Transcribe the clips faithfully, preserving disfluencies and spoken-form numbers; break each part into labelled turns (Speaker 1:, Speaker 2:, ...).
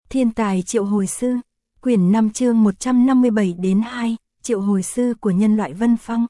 Speaker 1: Thiên tài triệu hồi sư, quyển năm chương một trăm năm mươi bảy đến hai, triệu hồi sư của nhân loại Vân Phong.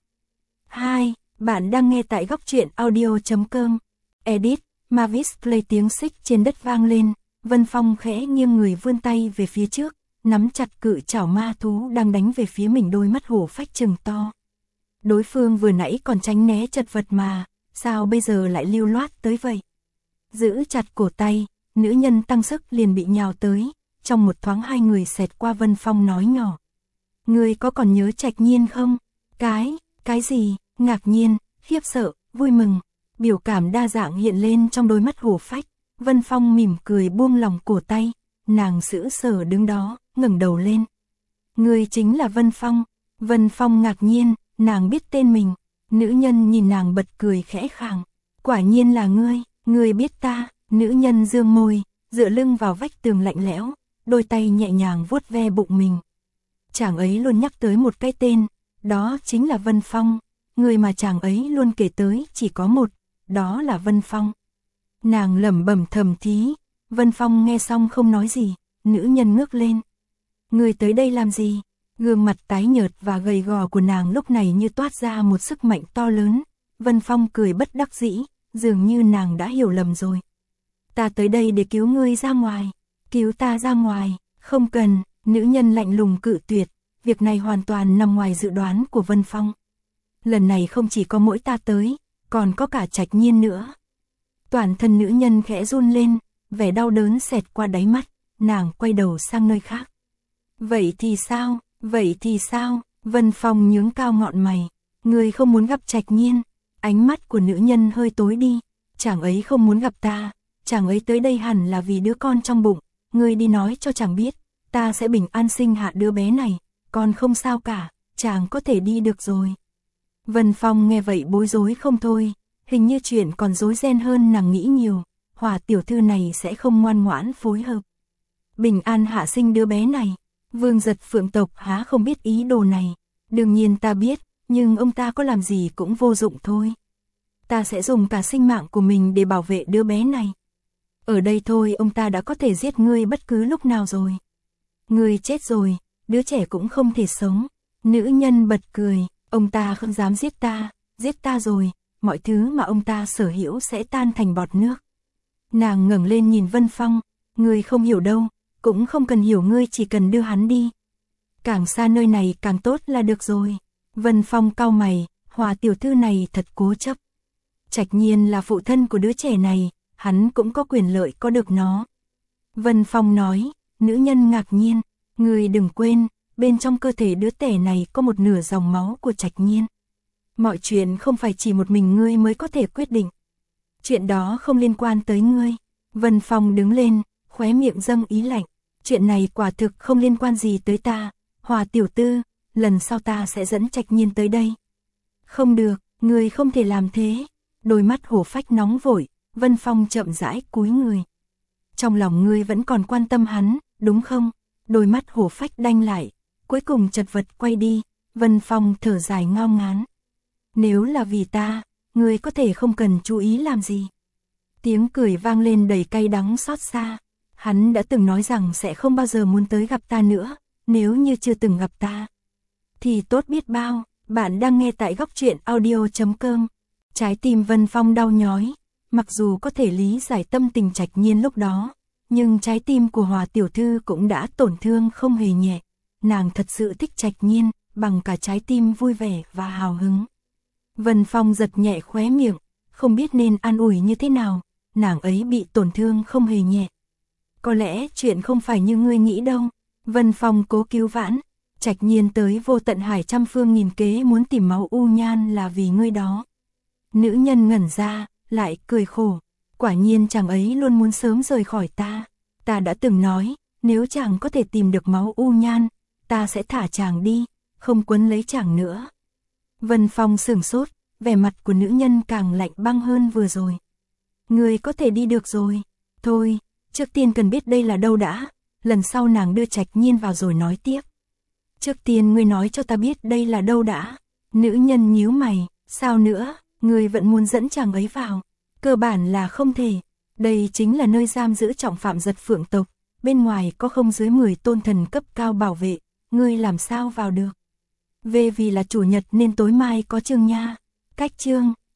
Speaker 1: hai. Bạn đang nghe tại góc truyện audio chấm com. Edit, Mavis Play tiếng xích trên đất vang lên, Vân Phong khẽ nghiêng người vươn tay về phía trước, nắm chặt cự chảo ma thú đang đánh về phía mình, đôi mắt hổ phách trừng to. Đối phương vừa nãy còn tránh né chật vật mà, sao bây giờ lại lưu loát tới vậy? Giữ chặt cổ tay, nữ nhân tăng sức liền bị nhào tới, trong một thoáng hai người xẹt qua. Vân Phong nói nhỏ: "Ngươi có còn nhớ Trạch Nhiên không?" Cái, cái gì? Ngạc nhiên, khiếp sợ, vui mừng, biểu cảm đa dạng hiện lên trong đôi mắt hổ phách. Vân Phong mỉm cười buông lòng cổ tay, nàng sững sờ đứng đó, ngẩng đầu lên. "Ngươi chính là Vân Phong?" Vân Phong ngạc nhiên, nàng biết tên mình. Nữ nhân nhìn nàng bật cười khẽ khàng: "Quả nhiên là ngươi, ngươi biết ta." Nữ nhân dương môi, dựa lưng vào vách tường lạnh lẽo, đôi tay nhẹ nhàng vuốt ve bụng mình. Chàng ấy luôn nhắc tới một cái tên, đó chính là Vân Phong. Người mà chàng ấy luôn kể tới chỉ có một, đó là Vân Phong. Nàng lẩm bẩm thầm thí. Vân Phong nghe xong không nói gì. Nữ nhân ngước lên: "Người tới đây làm gì?" Gương mặt tái nhợt và gầy gò của nàng lúc này như toát ra một sức mạnh to lớn. Vân Phong cười bất đắc dĩ, dường như nàng đã hiểu lầm rồi. "Ta tới đây để cứu ngươi ra ngoài." "Cứu ta ra ngoài?" "Không cần." Nữ nhân lạnh lùng cự tuyệt, việc này hoàn toàn nằm ngoài dự đoán của Vân Phong. "Lần này không chỉ có mỗi ta tới, còn có cả Trạch Nhiên nữa." Toàn thân nữ nhân khẽ run lên, vẻ đau đớn xẹt qua đáy mắt, nàng quay đầu sang nơi khác. "Vậy thì sao? Vậy thì sao?" Vân Phong nhướng cao ngọn mày. "Ngươi không muốn gặp Trạch Nhiên?" Ánh mắt của nữ nhân hơi tối đi. "Chàng ấy không muốn gặp ta, chàng ấy tới đây hẳn là vì đứa con trong bụng. Ngươi đi nói cho chàng biết, ta sẽ bình an sinh hạ đứa bé này, còn không sao cả, chàng có thể đi được rồi." Vân Phong nghe vậy bối rối không thôi, hình như chuyện còn rối ren hơn nàng nghĩ nhiều. Hòa tiểu thư này sẽ không ngoan ngoãn phối hợp. Bình an hạ sinh đứa bé này, Vương Giật Phượng tộc há không biết ý đồ này. "Đương nhiên ta biết, nhưng ông ta có làm gì cũng vô dụng thôi. Ta sẽ dùng cả sinh mạng của mình để bảo vệ đứa bé này. Ở đây thôi ông ta đã có thể giết ngươi bất cứ lúc nào rồi. Ngươi chết rồi, đứa trẻ cũng không thể sống." Nữ nhân bật cười: "Ông ta không dám giết ta, giết ta rồi, mọi thứ mà ông ta sở hữu sẽ tan thành bọt nước." Nàng ngẩng lên nhìn Vân Phong: "Ngươi không hiểu đâu, cũng không cần hiểu, ngươi chỉ cần đưa hắn đi. Càng xa nơi này càng tốt là được rồi." Vân Phong cau mày, Hòa tiểu thư này thật cố chấp. Trạch Nhiên là phụ thân của đứa trẻ này, hắn cũng có quyền lợi có được nó. Vân Phong nói. Nữ nhân ngạc nhiên: "Ngươi đừng quên, bên trong cơ thể đứa trẻ này có một nửa dòng máu của Trạch Nhiên. Mọi chuyện không phải chỉ một mình ngươi mới có thể quyết định. Chuyện đó không liên quan tới ngươi." Vân Phong đứng lên, khóe miệng dâng ý lạnh: "Chuyện này quả thực không liên quan gì tới ta. Hòa tiểu tư, lần sau ta sẽ dẫn Trạch Nhiên tới đây." "Không được, ngươi không thể làm thế." Đôi mắt hổ phách nóng vội. Vân Phong chậm rãi cúi người: "Trong lòng ngươi vẫn còn quan tâm hắn, đúng không?" Đôi mắt hổ phách đanh lại, cuối cùng chật vật quay đi. Vân Phong thở dài ngao ngán: "Nếu là vì ta, ngươi có thể không cần chú ý làm gì." Tiếng cười vang lên đầy cay đắng xót xa. "Hắn đã từng nói rằng sẽ không bao giờ muốn tới gặp ta nữa, nếu như chưa từng gặp ta thì tốt biết bao." Bạn đang nghe tại góc truyện audio chấm com. Trái tim Vân Phong đau nhói, mặc dù có thể lý giải tâm tình Trạch Nhiên lúc đó, nhưng trái tim của Hòa tiểu thư cũng đã tổn thương không hề nhẹ. Nàng thật sự thích Trạch Nhiên, bằng cả trái tim vui vẻ và hào hứng. Vân Phong giật nhẹ khóe miệng, không biết nên an ủi như thế nào. Nàng ấy bị tổn thương không hề nhẹ. "Có lẽ chuyện không phải như ngươi nghĩ đâu." Vân Phong cố cứu vãn: "Trạch Nhiên tới vô tận hải trăm phương nghìn kế muốn tìm máu u nhan là vì ngươi đó." Nữ nhân ngẩn ra, lại cười khổ: "Quả nhiên chàng ấy luôn muốn sớm rời khỏi ta. Ta đã từng nói, nếu chàng có thể tìm được máu u nhan, ta sẽ thả chàng đi, không quấn lấy chàng nữa." Vân Phong sửng sốt, vẻ mặt của nữ nhân càng lạnh băng hơn vừa rồi. "Ngươi có thể đi được rồi. Thôi, trước tiên cần biết đây là đâu đã, lần sau nàng đưa Trạch Nhiên vào rồi nói tiếp." "Trước tiên ngươi nói cho ta biết đây là đâu đã." Nữ nhân nhíu mày: "Sao nữa, ngươi vẫn muốn dẫn chàng ấy vào?" "Cơ bản là không thể. Đây chính là nơi giam giữ trọng phạm Giật Phượng tộc, bên ngoài có không dưới mười tôn thần cấp cao bảo vệ, ngươi làm sao vào được? V vì là chủ nhật nên tối mai có chương nha. Cách chương,